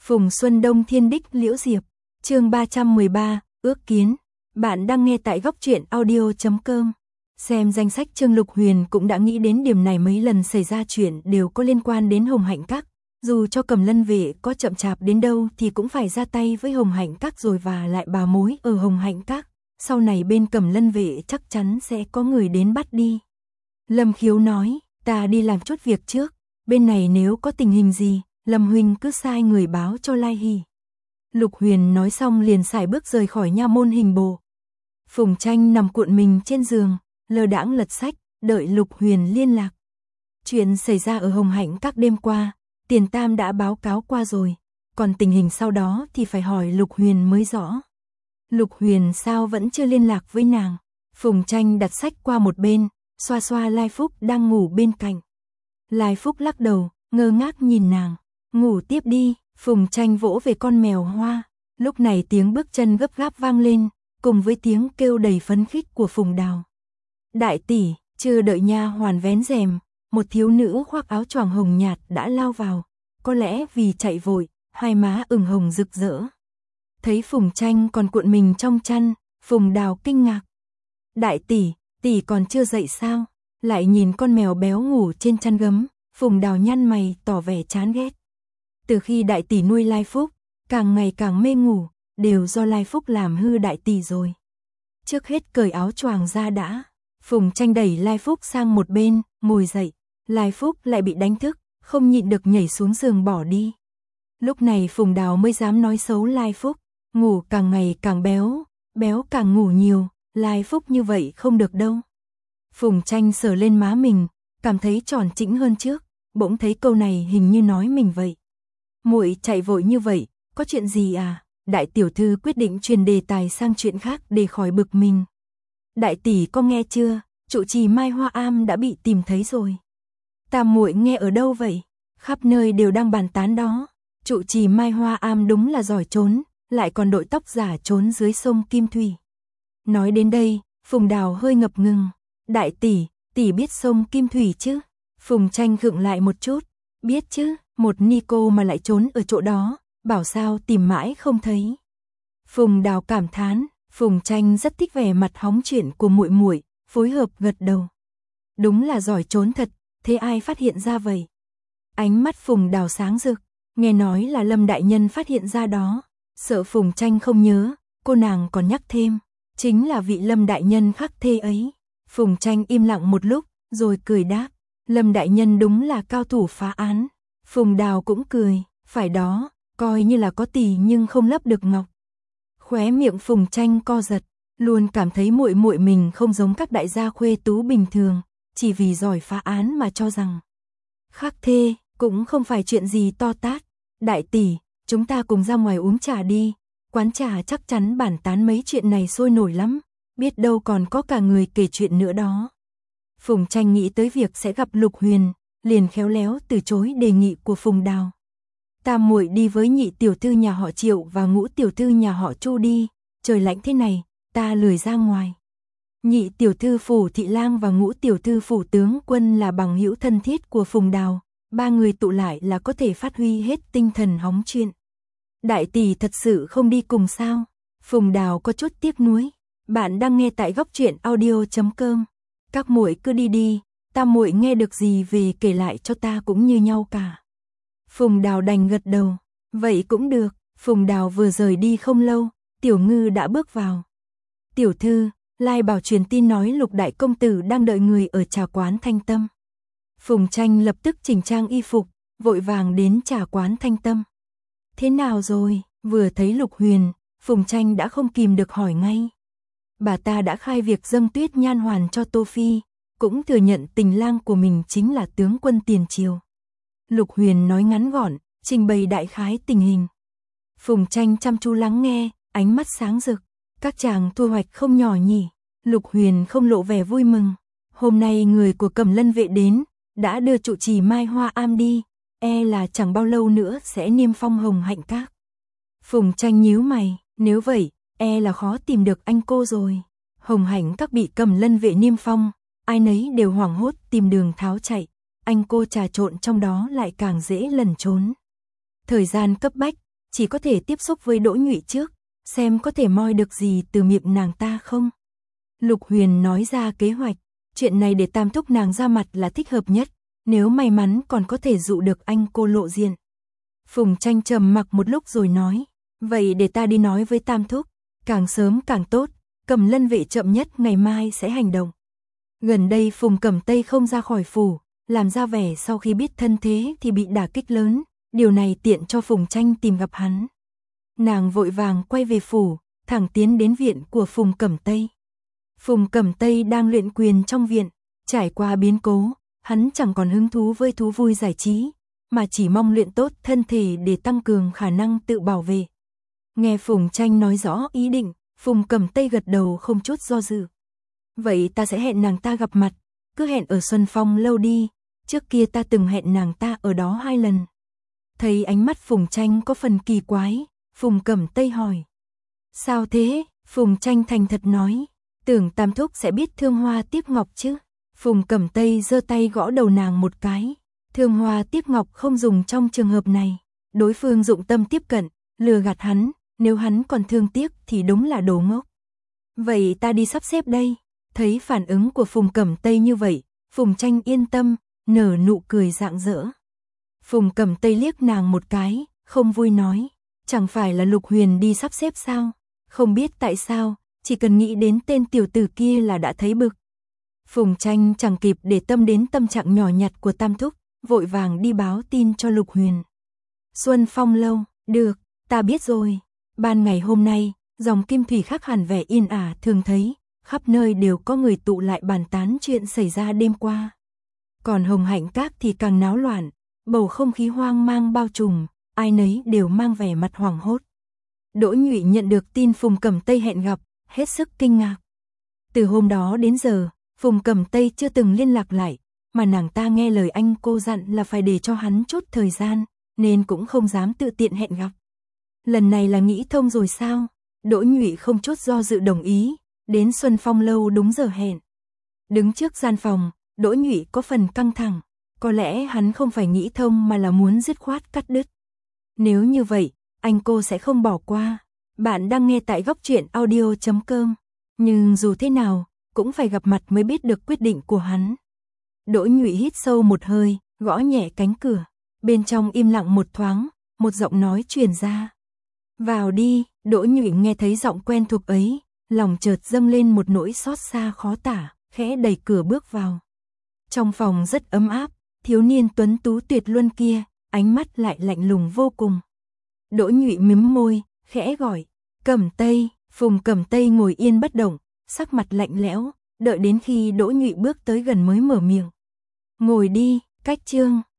Phùng Xuân Đông Thiên Đích Liễu Diệp, chương 313, ước kiến. Bạn đang nghe tại góc truyện audio.com. Xem danh sách chương Lục Huyền cũng đã nghĩ đến điểm này, mấy lần xảy ra chuyện đều có liên quan đến Hồng Hạnh Các. Dù cho Cầm Lân Vệ có chậm chạp đến đâu thì cũng phải ra tay với Hồng Hạnh Các rồi, và lại bà mối ở Hồng Hạnh Các. Sau này bên Cầm Lân Vệ chắc chắn sẽ có người đến bắt đi. Lâm Khiếu nói, ta đi làm chút việc trước, bên này nếu có tình hình gì, Lâm huynh cứ sai người báo cho Lai Hỷ. Lục Huyền nói xong liền sải bước rời khỏi nha môn Hình Bộ. Phùng Tranh nằm cuộn mình trên giường, lơ đãng lật sách, đợi Lục Huyền liên lạc. Chuyện xảy ra ở Hồng Hạnh Các đêm qua, Tiền Tam đã báo cáo qua rồi, còn tình hình sau đó thì phải hỏi Lục Huyền mới rõ. Lục Huyền sao vẫn chưa liên lạc với nàng? Phùng Tranh đặt sách qua một bên, xoa xoa Lai Phúc đang ngủ bên cạnh. Lai Phúc lắc đầu, ngơ ngác nhìn nàng. Ngủ tiếp đi. Phùng Tranh vỗ về con mèo Hoa. Lúc này tiếng bước chân gấp gáp vang lên, cùng với tiếng kêu đầy phấn khích của Phùng Đào. Đại tỷ. Chưa đợi nha hoàn vén rèm, một thiếu nữ khoác áo choàng hồng nhạt đã lao vào. Có lẽ vì chạy vội, hai má ửng hồng rực rỡ. Thấy Phùng Tranh còn cuộn mình trong chăn, Phùng Đào kinh ngạc. Đại tỷ, tỷ còn chưa dậy sao? Lại nhìn con mèo béo ngủ trên chăn gấm, Phùng Đào nhăn mày tỏ vẻ chán ghét. Từ khi đại tỷ nuôi Lai Phúc, càng ngày càng mê ngủ, đều do Lai Phúc làm hư đại tỷ rồi. Trước hết cởi áo choàng ra đã. Phùng Tranh đẩy Lai Phúc sang một bên, ngồi dậy. Lai Phúc lại bị đánh thức, không nhịn được nhảy xuống giường bỏ đi. Lúc này Phùng Đào mới dám nói xấu Lai Phúc. Ngủ càng ngày càng béo, béo càng ngủ nhiều, Lai Phúc như vậy không được đâu. Phùng Tranh sờ lên má mình, cảm thấy tròn trĩnh hơn trước, bỗng thấy câu này hình như nói mình vậy. Muội chạy vội như vậy, có chuyện gì à? Đại tiểu thư quyết định truyền đề tài sang chuyện khác để khỏi bực mình. Đại tỷ có nghe chưa? Trụ trì Mai Hoa Am đã bị tìm thấy rồi. Tam muội nghe ở đâu vậy? Khắp nơi đều đang bàn tán đó. Trụ trì Mai Hoa Am đúng là giỏi trốn, lại còn đội tóc giả trốn dưới sông Kim Thủy. Nói đến đây, Phùng Đào hơi ngập ngừng. Đại tỷ, tỷ biết sông Kim Thủy chứ? Phùng Tranh khựng lại một chút. Biết chứ, một ni cô mà lại trốn ở chỗ đó, bảo sao tìm mãi không thấy. Phùng Đào cảm thán, Phùng Tranh rất thích vẻ mặt hóng chuyện của muội muội, phối hợp gật đầu. Đúng là giỏi trốn thật, thế ai phát hiện ra vậy? Ánh mắt Phùng Đào sáng rực, nghe nói là Lâm đại nhân phát hiện ra đó. Sợ Phùng Tranh không nhớ, cô nàng còn nhắc thêm, chính là vị Lâm đại nhân khắc thê ấy. Phùng Tranh im lặng một lúc, rồi cười đáp, Lâm đại nhân đúng là cao thủ phá án. Phùng Đào cũng cười, phải đó, coi như là có tỷ nhưng không lấp được ngọc. Khóe miệng Phùng Tranh co giật, luôn cảm thấy muội muội mình không giống các đại gia khuê tú bình thường, chỉ vì giỏi phá án mà cho rằng khắc thê cũng không phải chuyện gì to tát. Đại tỷ, chúng ta cùng ra ngoài uống trà đi, quán trà chắc chắn bàn tán mấy chuyện này sôi nổi lắm, biết đâu còn có cả người kể chuyện nữa đó. Phùng Tranh nghĩ tới việc sẽ gặp Lục Huyền, liền khéo léo từ chối đề nghị của Phùng Đào. Tam muội đi với nhị tiểu thư nhà họ Triệu và ngũ tiểu thư nhà họ Chu đi, trời lạnh thế này, ta lười ra ngoài. Nhị tiểu thư Phủ Thị Lang và ngũ tiểu thư Phủ Tướng Quân là bằng hữu thân thiết của Phùng Đào, ba người tụ lại là có thể phát huy hết tinh thần hóng chuyện. Đại tỷ thật sự không đi cùng sao? Phùng Đào có chút tiếc nuối. Bạn đang nghe tại góc truyện audio.com. Các muội cứ đi đi, tam muội nghe được gì về kể lại cho ta cũng như nhau cả. Phùng Đào đành gật đầu. Vậy cũng được. Phùng Đào vừa rời đi không lâu, Tiểu Ngư đã bước vào. Tiểu thư, Lai Bảo truyền tin nói Lục đại công tử đang đợi người ở trà quán Thanh Tâm. Phùng Tranh lập tức chỉnh trang y phục, vội vàng đến trà quán Thanh Tâm. Thế nào rồi? Vừa thấy Lục Huyền, Phùng Tranh đã không kìm được hỏi ngay. Bà ta đã khai việc dâng Tuyết Nhan Hoàn cho Tô Phi, cũng thừa nhận tình lang của mình chính là tướng quân tiền triều. Lục Huyền nói ngắn gọn, trình bày đại khái tình hình. Phùng Tranh chăm chú lắng nghe, ánh mắt sáng rực. Các chàng thu hoạch không nhỏ nhỉ? Lục Huyền không lộ vẻ vui mừng. Hôm nay người của Cầm Lân Vệ đến, đã đưa trụ trì Mai Hoa Am đi, e là chẳng bao lâu nữa sẽ niêm phong Hồng Hạnh Các. Phùng Tranh nhíu mày, nếu vậy, e là khó tìm được anh cô rồi. Hồng Hạnh Các bị Cầm Lân Vệ niêm phong, ai nấy đều hoảng hốt tìm đường tháo chạy, anh cô trà trộn trong đó lại càng dễ lẩn trốn. Thời gian cấp bách, chỉ có thể tiếp xúc với Đỗ Nhụy trước, xem có thể moi được gì từ miệng nàng ta không. Lục Huyền nói ra kế hoạch, chuyện này để Tam thúc nàng ra mặt là thích hợp nhất, nếu may mắn còn có thể dụ được anh cô lộ diện. Phùng Tranh trầm mặc một lúc rồi nói, vậy để ta đi nói với Tam thúc, càng sớm càng tốt, Cẩm Lân vệ chậm nhất ngày mai sẽ hành động. Gần đây Phùng Cẩm Tây không ra khỏi phủ, làm ra vẻ sau khi biết thân thế thì bị đả kích lớn, điều này tiện cho Phùng Tranh tìm gặp hắn. Nàng vội vàng quay về phủ, thẳng tiến đến viện của Phùng Cẩm Tây. Phùng Cẩm Tây đang luyện quyền trong viện, trải qua biến cố, hắn chẳng còn hứng thú với thú vui giải trí, mà chỉ mong luyện tốt thân thể để tăng cường khả năng tự bảo vệ. Nghe Phùng Tranh nói rõ ý định, Phùng Cẩm Tây gật đầu không chút do dự. Vậy ta sẽ hẹn nàng ta gặp mặt, cứ hẹn ở Xuân Phong lâu đi, trước kia ta từng hẹn nàng ta ở đó 2 lần. Thấy ánh mắt Phùng Tranh có phần kỳ quái, Phùng Cẩm Tây hỏi. Sao thế? Phùng Tranh thành thật nói, tưởng Tam thúc sẽ biết Thương Hoa Tiếp Ngọc chứ. Phùng Cẩm Tây giơ tay gõ đầu nàng một cái. Thương Hoa Tiếp Ngọc không dùng trong trường hợp này. Đối phương dụng tâm tiếp cận, lừa gạt hắn, nếu hắn còn thương tiếc thì đúng là đồ ngốc. Vậy ta đi sắp xếp đây. Thấy phản ứng của Phùng Cẩm Tây như vậy, Phùng Tranh yên tâm, nở nụ cười rạng rỡ. Phùng Cẩm Tây liếc nàng một cái, không vui nói, chẳng phải là Lục Huyền đi sắp xếp sao? Không biết tại sao, chỉ cần nghĩ đến tên tiểu tử kia là đã thấy bực. Phùng Tranh chẳng kịp để tâm đến tâm trạng nhỏ nhặt của Tam thúc, vội vàng đi báo tin cho Lục Huyền. Xuân Phong lâu, được, ta biết rồi. Ban ngày hôm nay, dòng Kim Thủy khác hẳn vẻ yên ả thường thấy, khắp nơi đều có người tụ lại bàn tán chuyện xảy ra đêm qua. Còn Hồng Hạnh Các thì càng náo loạn, bầu không khí hoang mang bao trùm, ai nấy đều mang vẻ mặt hoảng hốt. Đỗ Nhụy nhận được tin Phùng Cẩm Tây hẹn gặp, hết sức kinh ngạc. Từ hôm đó đến giờ, Phùng Cẩm Tây chưa từng liên lạc lại, mà nàng ta nghe lời anh cô dặn là phải để cho hắn chút thời gian, nên cũng không dám tự tiện hẹn gặp. Lần này là nghĩ thông rồi sao? Đỗ Nhụy không chút do dự đồng ý, đến Xuân Phong lâu đúng giờ hẹn. Đứng trước gian phòng, Đỗ Nhụy có phần căng thẳng, có lẽ hắn không phải nghĩ thông mà là muốn dứt khoát cắt đứt. Nếu như vậy, anh cô sẽ không bỏ qua. Bạn đang nghe tại Góc Truyện Audio.com, nhưng dù thế nào, cũng phải gặp mặt mới biết được quyết định của hắn. Đỗ Nhụy hít sâu một hơi, gõ nhẹ cánh cửa. Bên trong im lặng một thoáng, một giọng nói truyền ra. Vào đi. Đỗ Nhụy nghe thấy giọng quen thuộc ấy, lòng chợt dâng lên một nỗi xót xa khó tả, khẽ đẩy cửa bước vào. Trong phòng rất ấm áp, thiếu niên tuấn tú tuyệt luân kia, ánh mắt lại lạnh lùng vô cùng. Đỗ Nhụy mím môi, khẽ gọi, Cẩm Tây. Phùng Cẩm Tây ngồi yên bất động, sắc mặt lạnh lẽo, đợi đến khi Đỗ Nhụy bước tới gần mới mở miệng. Ngồi đi, Cách Chương.